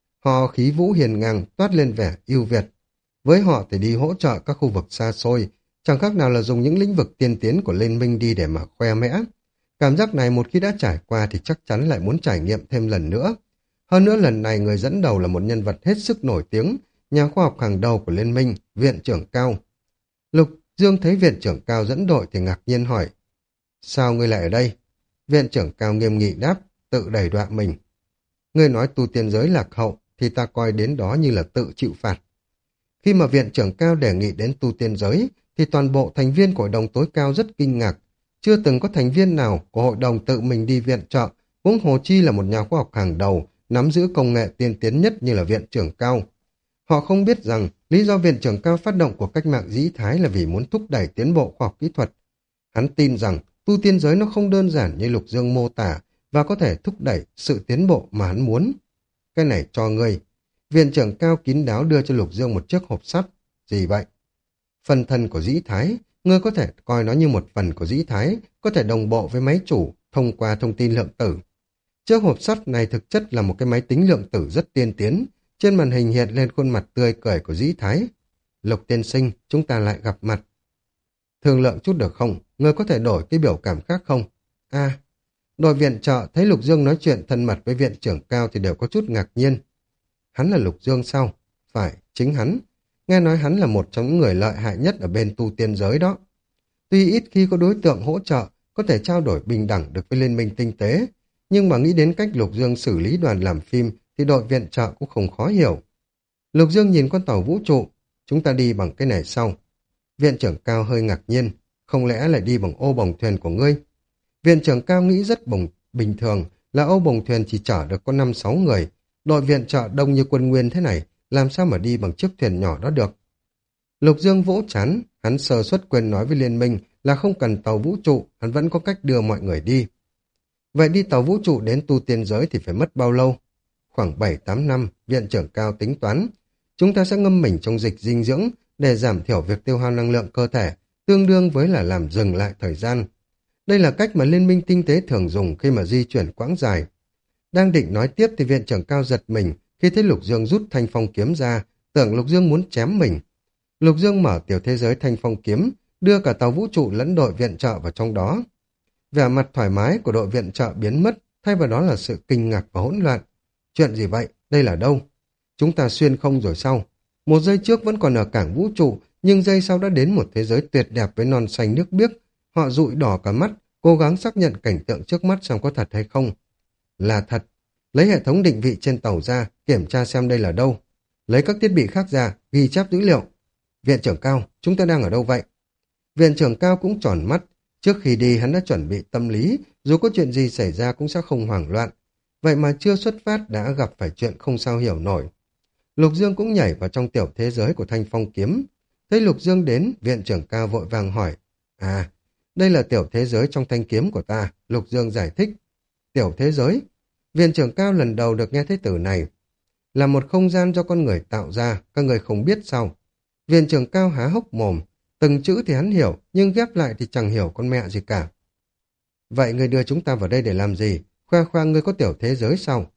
Họ khí vũ hiền ngang, toát lên vẻ ưu việt. Với họ thì đi hỗ trợ các khu vực xa xôi, chẳng khác nào là dùng những lĩnh vực tiên tiến của Liên minh đi để mà khoe mẽ. Cảm giác này một khi đã trải qua thì chắc chắn lại muốn trải nghiệm thêm lần nữa. Hơn nữa lần này người dẫn đầu là một nhân vật hết sức nổi tiếng, nhà khoa học hàng đầu của Liên minh, Viện trưởng Cao. Lục Dương thấy Viện trưởng Cao dẫn đội thì ngạc nhiên hỏi, sao ngươi lại ở đây? Viện trưởng Cao nghiêm nghị đáp, tự đẩy đọa mình. Ngươi nói tu tiên giới lạc hậu thì ta coi đến đó như là tự chịu phạt. Khi mà Viện trưởng Cao đề nghị đến tu tiên giới thì toàn bộ thành viên của hội đồng tối cao rất kinh ngạc. Chưa từng có thành viên nào của hội đồng tự mình đi viện trợ, huống hồ chi là một nhà khoa học hàng đầu, nắm giữ công nghệ tiên tiến nhất như là Viện trưởng Cao. Họ không biết rằng lý do Viện trưởng Cao phát động của cách mạng Dĩ Thái là vì muốn thúc đẩy tiến bộ khoa học kỹ thuật. Hắn tin rằng tu tiên giới nó không đơn giản như Lục Dương mô tả và có thể thúc đẩy sự tiến bộ mà hắn muốn. Cái này cho ngươi. Viện trưởng Cao kín đáo đưa cho Lục Dương một chiếc hộp sắt. Gì vậy? Phần thân của Dĩ Thái, ngươi có thể coi nó như một phần của Dĩ Thái, có thể đồng bộ với máy chủ thông qua thông tin lượng tử. Chiếc hộp sắt này thực chất là một cái máy tính lượng tử rất tiên tiến. Trên màn hình hiện lên khuôn mặt tươi cười của Dĩ Thái. Lục tiên sinh, chúng ta lại gặp mặt. Thương lượng chút được không? Ngươi có thể đổi cái biểu cảm khác không? Đội viện trợ thấy Lục Dương nói chuyện thân mật với viện trưởng Cao thì đều có chút ngạc nhiên. Hắn là Lục Dương sao? Phải, chính hắn. Nghe nói hắn là một trong những người lợi hại nhất ở bên tu tiên giới đó. Tuy ít khi có đối tượng hỗ trợ, có thể trao đổi bình đẳng được với Liên minh tinh tế, nhưng mà nghĩ đến cách Lục Dương xử lý đoàn làm phim thì đội viện trợ cũng không khó hiểu. Lục Dương nhìn con tàu vũ trụ, chúng ta đi bằng cái này sau. Viện trưởng Cao hơi ngạc nhiên, không lẽ lại đi bằng ô bồng thuyền của ngươi? Viện trưởng Cao nghĩ rất bình thường là ô bồng thuyền chỉ chở được có 5-6 người, đội viện trợ đông như quân nguyên thế này, làm sao mà đi bằng chiếc thuyền nhỏ đó được? Lục Dương vỗ trán, hắn sơ suất quên nói với Liên minh là không cần tàu vũ trụ, hắn vẫn có cách đưa mọi người đi. Vậy đi tàu vũ trụ đến tu tiên giới thì phải mất bao lâu? Khoảng 7-8 năm, viện trưởng Cao tính toán. Chúng ta sẽ ngâm mình trong dịch dinh dưỡng để giảm thiểu việc tiêu hao năng lượng cơ thể, tương đương với là làm dừng lại thời gian. Đây là cách mà Liên minh tinh tế thường dùng khi mà di chuyển quãng dài. Đang định nói tiếp thì viện trưởng Cao giật mình khi thấy Lục Dương rút thanh phong kiếm ra, tưởng Lục Dương muốn chém mình. Lục Dương mở tiểu thế giới thanh phong kiếm, đưa cả tàu vũ trụ lẫn đội viện trợ vào trong đó. Vẻ mặt thoải mái của đội viện trợ biến mất, thay vào đó là sự kinh ngạc và hỗn loạn. Chuyện gì vậy? Đây là đâu? Chúng ta xuyên không rồi sao? Một giây trước vẫn còn ở cảng vũ trụ, nhưng giây sau đã đến một thế giới tuyệt đẹp với non xanh nước biếc. Họ dụi đỏ cả mắt, cố gắng xác nhận cảnh tượng trước mắt xem có thật hay không. Là thật. Lấy hệ thống định vị trên tàu ra, kiểm tra xem đây là đâu. Lấy các thiết bị khác ra, ghi chép dữ liệu. Viện trưởng Cao, chúng ta đang ở đâu vậy? Viện trưởng Cao cũng tròn mắt. Trước khi đi hắn đã chuẩn bị tâm lý, dù có chuyện gì xảy ra cũng sẽ không hoảng loạn. Vậy mà chưa xuất phát đã gặp phải chuyện không sao hiểu nổi. Lục Dương cũng nhảy vào trong tiểu thế giới của Thanh Phong kiếm. Thấy Lục Dương đến, viện trưởng Cao vội vàng hỏi. À, đây là tiểu thế giới trong thanh kiếm của ta, Lục Dương giải thích. Tiểu thế giới? Viện trưởng Cao lần đầu được nghe thấy từ này. Là một không gian do con người tạo ra, các người không biết sao. Viện trưởng Cao há hốc mồm, từng chữ thì hắn hiểu, nhưng ghép lại thì chẳng hiểu con mẹ gì cả. Vậy người đưa chúng ta vào đây để làm gì? Khoe khoang ngươi có tiểu thế giới sao?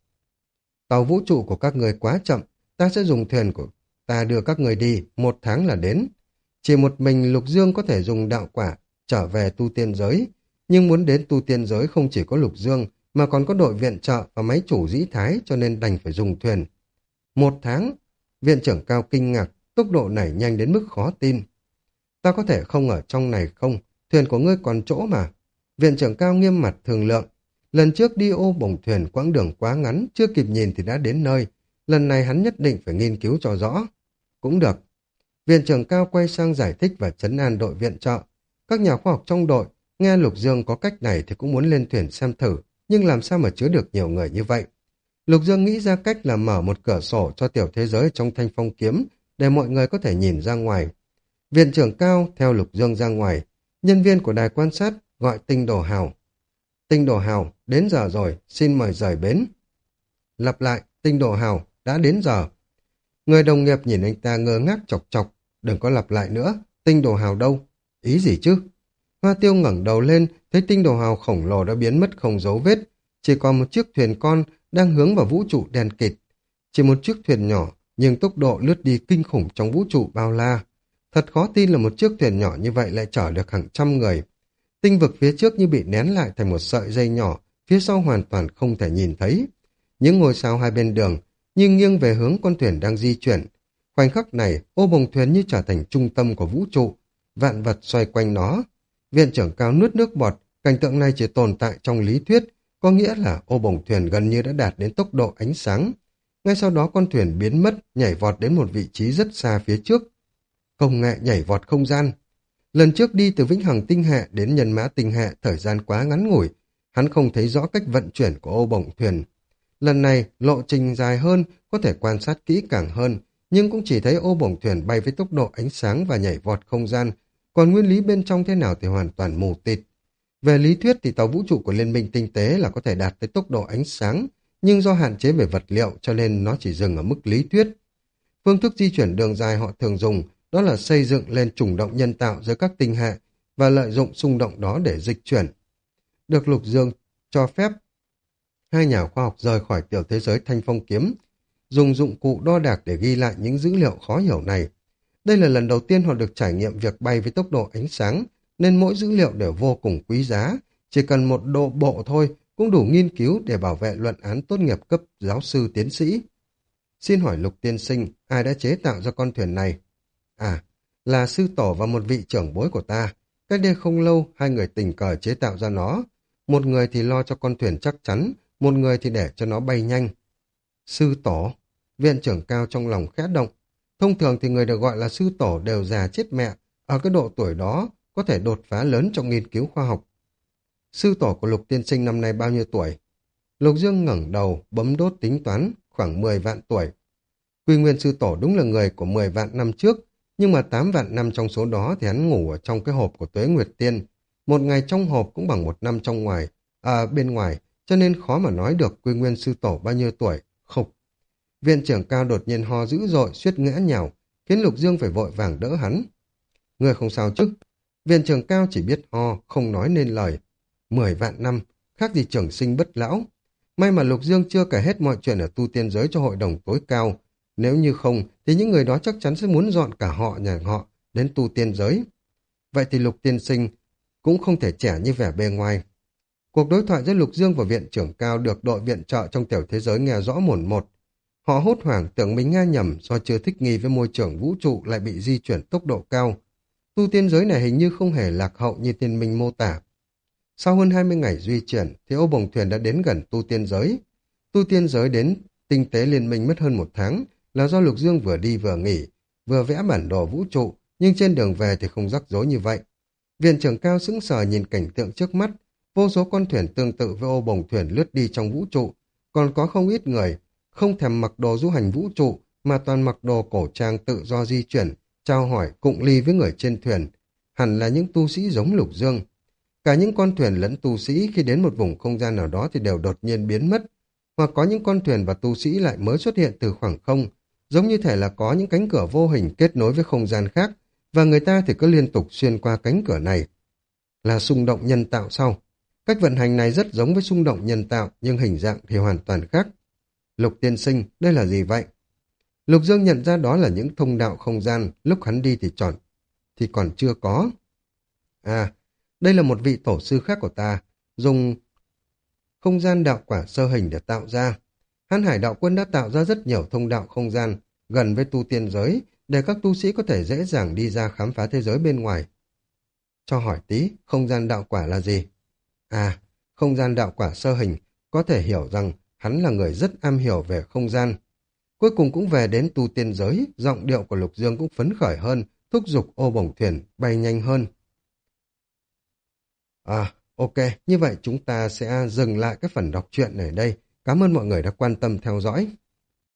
Tàu vũ trụ của các người quá chậm, ta sẽ dùng thuyền của ta đưa các người đi, 1 tháng là đến. Chỉ một mình Lục Dương có thể dùng đạo quả trở về tu tiên giới, nhưng muốn đến tu tiên giới không chỉ có Lục Dương, mà còn có đội viện trợ và máy chủ dĩ thái, cho nên đành phải dùng thuyền. 1 tháng? Viện trưởng Cao kinh ngạc, tốc độ này nhanh đến mức khó tin. Ta có thể không ở trong này không? Thuyền của ngươi còn chỗ mà. Viện trưởng Cao nghiêm mặt thương lượng. Lần trước đi ô bồng thuyền quãng đường quá ngắn, chưa kịp nhìn thì đã đến nơi. Lần này hắn nhất định phải nghiên cứu cho rõ. Cũng được. Viện trưởng Cao quay sang giải thích và trấn an đội viện trợ. Các nhà khoa học trong đội, nghe Lục Dương có cách này thì cũng muốn lên thuyền xem thử, nhưng làm sao mà chứa được nhiều người như vậy? Lục Dương nghĩ ra cách là mở một cửa sổ cho tiểu thế giới trong Thanh Phong kiếm, để mọi người có thể nhìn ra ngoài. Viện trưởng Cao theo Lục Dương ra ngoài, nhân viên của đài quan sát gọi Tinh Đồ Hào. Tinh Đồ Hào, đến giờ rồi, xin mời rời bến. Lặp lại, Tinh Đồ Hào, đã đến giờ. Người đồng nghiệp nhìn anh ta ngơ ngác chọc chọc, đừng có lặp lại nữa, Tinh Đồ Hào đâu? Ý gì chứ? Hoa Tiêu ngẩng đầu lên, thấy Tinh Đồ Hào khổng lồ đã biến mất không dấu vết, chỉ còn một chiếc thuyền con đang hướng vào vũ trụ đen kịt. Chỉ một chiếc thuyền nhỏ, nhưng tốc độ lướt đi kinh khủng trong vũ trụ bao la. Thật khó tin là một chiếc thuyền nhỏ như vậy lại chở được hàng trăm người. Tinh vực phía trước như bị nén lại thành một sợi dây nhỏ, phía sau hoàn toàn không thể nhìn thấy. Những ngôi sao hai bên đường như nghiêng về hướng con thuyền đang di chuyển. Khoảnh khắc này, ô bồng thuyền như trở thành trung tâm của vũ trụ, vạn vật xoay quanh nó. Viện trưởng Cao nuốt nước bọt, cảnh tượng này chỉ tồn tại trong lý thuyết, có nghĩa là ô bồng thuyền gần như đã đạt đến tốc độ ánh sáng. Ngay sau đó con thuyền biến mất, nhảy vọt đến một vị trí rất xa phía trước. Công nghệ nhảy vọt không gian. Lần trước đi từ Vĩnh Hằng tinh hệ đến Nhân Mã tinh hệ thời gian quá ngắn ngủi, hắn không thấy rõ cách vận chuyển của ô bồng thuyền. Lần này, lộ trình dài hơn, có thể quan sát kỹ càng hơn, nhưng cũng chỉ thấy ô bồng thuyền bay với tốc độ ánh sáng và nhảy vọt không gian, còn nguyên lý bên trong thế nào thì hoàn toàn mù tịt. Về lý thuyết thì tàu vũ trụ của Liên minh tinh tế là có thể đạt tới tốc độ ánh sáng, nhưng do hạn chế về vật liệu cho nên nó chỉ dừng ở mức lý thuyết. Phương thức di chuyển đường dài họ thường dùng đó là xây dựng lên trùng động nhân tạo giữa các tinh hệ và lợi dụng xung động đó để dịch chuyển. Được Lục Dương cho phép, hai nhà khoa học rời khỏi tiểu thế giới Thanh Phong kiếm, dùng dụng cụ đo đạc để ghi lại những dữ liệu khó hiểu này. Đây là lần đầu tiên họ được trải nghiệm việc bay với tốc độ ánh sáng, nên mỗi dữ liệu đều vô cùng quý giá. Chỉ cần một độ bộ thôi cũng đủ nghiên cứu để bảo vệ luận án tốt nghiệp cấp giáo sư tiến sĩ. Xin hỏi Lục tiên sinh, ai đã chế tạo ra con thuyền này? À, là sư tổ và một vị trưởng bối của ta. Cách đây không lâu, hai người tình cờ chế tạo ra nó. Một người thì lo cho con thuyền chắc chắn, một người thì để cho nó bay nhanh. Sư tổ? Viện trưởng Cao trong lòng khẽ động. Thông thường thì người được gọi là sư tổ đều già chết mẹ. Ở cái độ tuổi đó, có thể đột phá lớn trong nghiên cứu khoa học. Sư tổ của Lục tiên sinh năm nay bao nhiêu tuổi? Lục Dương ngẩng đầu, bấm đốt tính toán, khoảng 10 vạn tuổi. Quy nguyên sư tổ đúng là người của 10 vạn năm trước, nhưng mà 8 vạn năm trong số đó thì hắn ngủ ở trong cái hộp của Tuế Nguyệt Tiên. Một ngày trong hộp cũng bằng 1 năm trong ngoài, bên ngoài, cho nên khó mà nói được quy nguyên sư tổ bao nhiêu tuổi. Khục. Viện trưởng Cao đột nhiên ho dữ dội, suýt ngã nhào, khiến Lục Dương phải vội vàng đỡ hắn. Người không sao chứ? Viện trưởng Cao chỉ biết ho, không nói nên lời. 10 vạn năm, khác gì trường sinh bất lão. May mà Lục Dương chưa kể hết mọi chuyện ở tu tiên giới cho hội đồng tối cao. Nếu như không, thì những người đó chắc chắn sẽ muốn dọn cả họ nhà họ đến tu tiên giới. Vậy thì Lục tiên sinh cũng không thể trẻ như vẻ bề ngoài. Cuộc đối thoại giữa Lục Dương và viện trưởng Cao được đội viện trợ trong tiểu thế giới nghe rõ mồn một. Họ hốt hoảng tưởng mình nghe nhầm do chưa thích nghi với môi trường vũ trụ lại bị di chuyển tốc độ cao. Tu tiên giới này hình như không hề lạc hậu như tiên minh mô tả. Sau hơn 20 ngày di chuyển thì ô bồng thuyền đã đến gần tu tiên giới. Tu tiên giới đến tinh tế liên minh mất hơn 1 tháng là do Lục Dương vừa đi vừa nghỉ, vừa vẽ bản đồ vũ trụ, nhưng trên đường về thì không rắc rối như vậy. Viện trưởng Cao sững sờ nhìn cảnh tượng trước mắt, vô số con thuyền tương tự với ô bồng thuyền lướt đi trong vũ trụ, còn có không ít người không thèm mặc đồ du hành vũ trụ mà toàn mặc đồ cổ trang tự do di chuyển, trao hỏi cụng ly với người trên thuyền, hẳn là những tu sĩ giống Lục Dương. Cả những con thuyền lẫn tu sĩ khi đến một vùng không gian nào đó thì đều đột nhiên biến mất, hoặc có những con thuyền và tu sĩ lại mới xuất hiện từ khoảng không, giống như thể là có những cánh cửa vô hình kết nối với không gian khác, và người ta thì cứ liên tục xuyên qua cánh cửa này. Là xung động nhân tạo sau. Cách vận hành này rất giống với xung động nhân tạo, nhưng hình dạng thì hoàn toàn khác. Lục tiên sinh, đây là gì vậy? Lục Dương nhận ra đó là những thông đạo không gian, lúc hắn đi thì còn chưa có. À, đây là một vị tổ sư khác của ta, dùng không gian đạo quả sơ hình để tạo ra. Hán Hải đạo quân đã tạo ra rất nhiều thông đạo không gian gần với tu tiên giới để các tu sĩ có thể dễ dàng đi ra khám phá thế giới bên ngoài. Cho hỏi tí, không gian đạo quả là gì? À, không gian đạo quả sơ hình, có thể hiểu rằng hắn là người rất am hiểu về không gian. Cuối cùng cũng về đến tu tiên giới, giọng điệu của Lục Dương cũng phấn khởi hơn, thúc giục ô bổng thuyền bay nhanh hơn. À, ok, như vậy chúng ta sẽ dừng lại cái phần đọc truyện này ở đây. Cảm ơn mọi người đã quan tâm theo dõi.